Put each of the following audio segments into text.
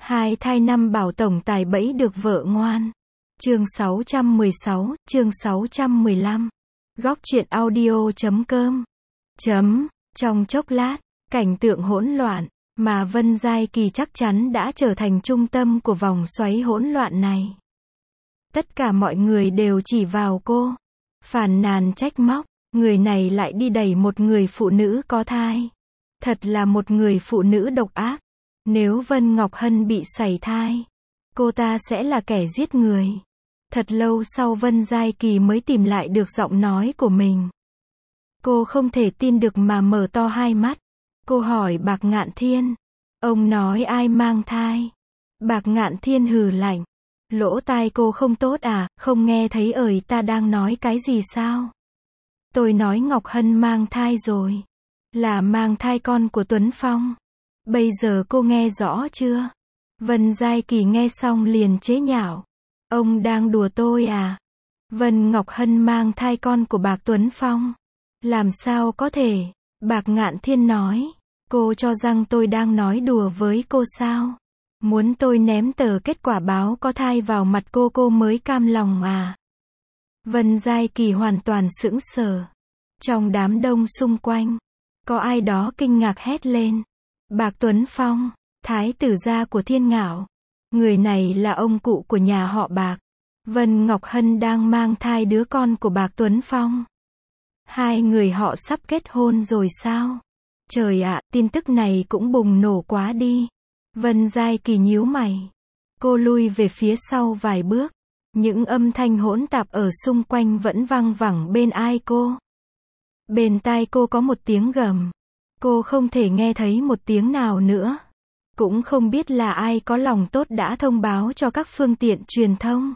Hai thai năm bảo tổng tài bẫy được vợ ngoan. Chương 616, chương 615. Góc truyện audio.com. Trong chốc lát, cảnh tượng hỗn loạn, mà Vân Giai Kỳ chắc chắn đã trở thành trung tâm của vòng xoáy hỗn loạn này. Tất cả mọi người đều chỉ vào cô, phàn nàn trách móc, người này lại đi đẩy một người phụ nữ có thai. Thật là một người phụ nữ độc ác. Nếu Vân Ngọc Hân bị sảy thai, cô ta sẽ là kẻ giết người. Thật lâu sau Vân Giai Kỳ mới tìm lại được giọng nói của mình. Cô không thể tin được mà mở to hai mắt. Cô hỏi Bạc Ngạn Thiên. Ông nói ai mang thai? Bạc Ngạn Thiên hừ lạnh. Lỗ tai cô không tốt à, không nghe thấy ta đang nói cái gì sao? Tôi nói Ngọc Hân mang thai rồi. Là mang thai con của Tuấn Phong. Bây giờ cô nghe rõ chưa? Vân Giai Kỳ nghe xong liền chế nhạo. Ông đang đùa tôi à? Vân Ngọc Hân mang thai con của Bạc Tuấn Phong. Làm sao có thể? Bạc Ngạn Thiên nói. Cô cho rằng tôi đang nói đùa với cô sao? Muốn tôi ném tờ kết quả báo có thai vào mặt cô mới cam lòng à? Vân Giai Kỳ hoàn toàn sững sờ. Trong đám đông xung quanh, có ai đó kinh ngạc hét lên. Bạc Tuấn Phong, thái tử gia của Thiên Ngạo. Người này là ông cụ của nhà họ Bạc. Vân Ngọc Hân đang mang thai đứa con của Bạc Tuấn Phong. Hai người họ sắp kết hôn rồi sao? Trời ạ, tin tức này cũng bùng nổ quá đi. Vân Giai Kỳ nhíu mày. Cô lui về phía sau vài bước. Những âm thanh hỗn tạp ở xung quanh vẫn vang vẳng bên tai cô. Bên tai cô có một tiếng gầm. Cô không thể nghe thấy một tiếng nào nữa. Cũng không biết là ai có lòng tốt đã thông báo cho các phương tiện truyền thông.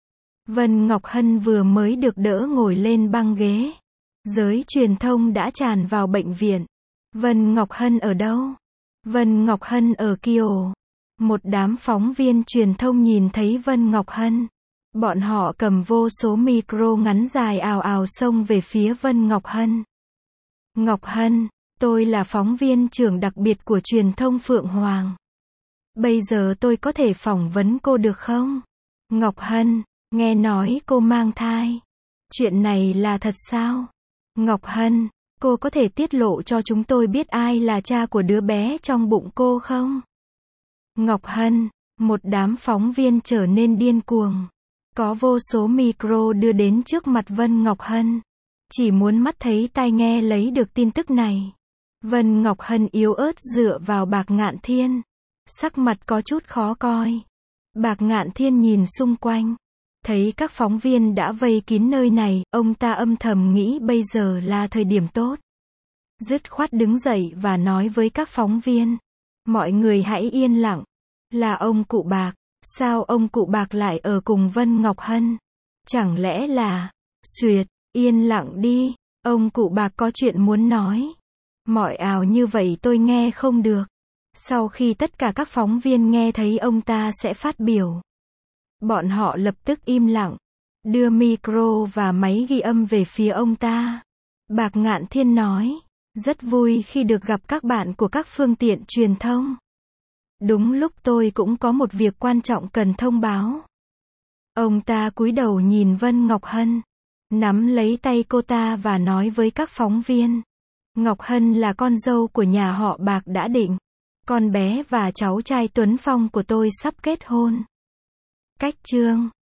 Vân Ngọc Hân vừa mới được đỡ ngồi lên băng ghế. Giới truyền thông đã tràn vào bệnh viện. Vân Ngọc Hân ở đâu? Vân Ngọc Hân ở Kiều. Một đám phóng viên truyền thông nhìn thấy Vân Ngọc Hân. Bọn họ cầm vô số micro ngắn dài ào ào xông về phía Vân Ngọc Hân. Ngọc Hân, tôi là phóng viên trưởng đặc biệt của truyền thông Phượng Hoàng. Bây giờ tôi có thể phỏng vấn cô được không? Ngọc Hân, nghe nói cô mang thai. Chuyện này là thật sao? Ngọc Hân, cô có thể tiết lộ cho chúng tôi biết ai là cha của đứa bé trong bụng cô không? Ngọc Hân, một đám phóng viên trở nên điên cuồng. Có vô số micro đưa đến trước mặt Vân Ngọc Hân. Chỉ muốn mắt thấy tai nghe lấy được tin tức này. Vân Ngọc Hân yếu ớt dựa vào Bạc Ngạn Thiên. Sắc mặt có chút khó coi. Bạc Ngạn Thiên nhìn xung quanh. Thấy các phóng viên đã vây kín nơi này, ông ta âm thầm nghĩ bây giờ là thời điểm tốt. Dứt khoát đứng dậy và nói với các phóng viên. Mọi người hãy yên lặng. Là ông cụ Bạc. Sao ông cụ Bạc lại ở cùng Vân Ngọc Hân? Chẳng lẽ là... Xuyệt, yên lặng đi. Ông cụ Bạc có chuyện muốn nói. Mọi ào như vậy tôi nghe không được. Sau khi tất cả các phóng viên nghe thấy ông ta sẽ phát biểu, bọn họ lập tức im lặng, đưa micro và máy ghi âm về phía ông ta. Bạc Ngạn Thiên nói, rất vui khi được gặp các bạn của các phương tiện truyền thông. Đúng lúc tôi cũng có một việc quan trọng cần thông báo. Ông ta cúi đầu nhìn Vân Ngọc Hân, nắm lấy tay cô ta và nói với các phóng viên. Ngọc Hân là con dâu của nhà họ Bạc đã định. Con bé và cháu trai Tuấn Phong của tôi sắp kết hôn. Cách chương